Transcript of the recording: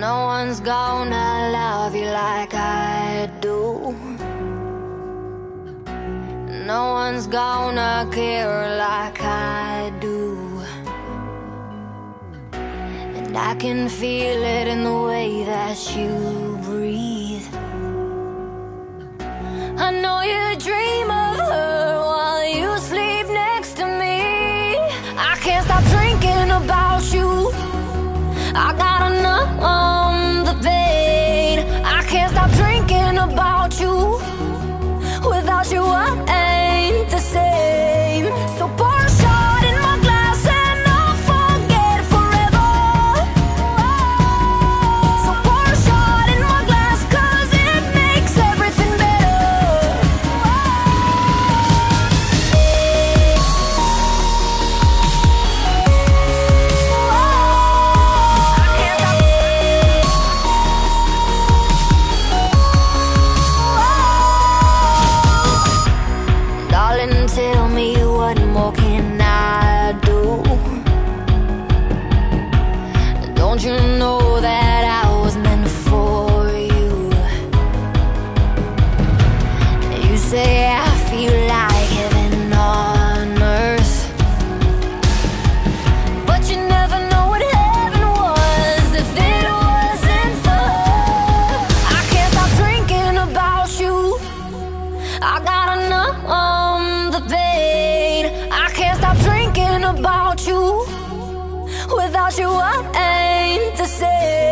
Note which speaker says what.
Speaker 1: No one's gonna love you like I do. No one's gonna care like I do. And I can feel it in the way that you breathe. I know you dream of her while you sleep next to me. I can't stop drinking about you. I gotta numb the pain. I can't stop drinking about you. Without you I ain't the same. So pour a shot in my glass and I'll forget forever. So pour a shot in my glass, 'cause it makes everything better. Darling, tell me, what more can I do? Don't you know that I was meant for you? You say I feel like heaven on earth, but you never know what heaven was if it wasn't for her. I can't stop drinking about you. I gotta numb the pain. I can't stop drinking about you. Without you I ain't the same.